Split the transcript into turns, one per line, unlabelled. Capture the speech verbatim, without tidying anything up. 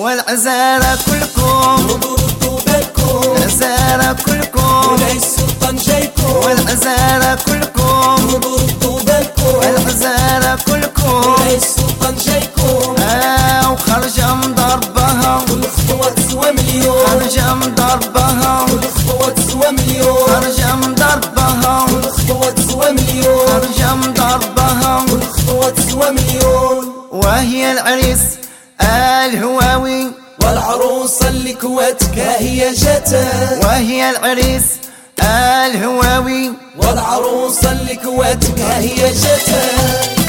والعزارة كلكم
ردوا بالكم،
العزارة كلكم
مولاي السلطان جايكم،
والعزارة كلكم
ردوا بالكم،
العزارة كلكم
مولاي السلطان جايكم.
آه وخرجة مضربها
كل خطوة تسوى مليون،
خرجة مضربها
كل خطوة تسوى مليون،
خرجة مضربها
كل خطوة تسوى مليون،
خرجة مضربها
كل خطوة تسوى مليون.
وهي العريس الهواوي
والعروسة اللي كواتكا هي جاتا،
وهي العريس الهواوي
والعروسة اللي كواتكا هي جاتا.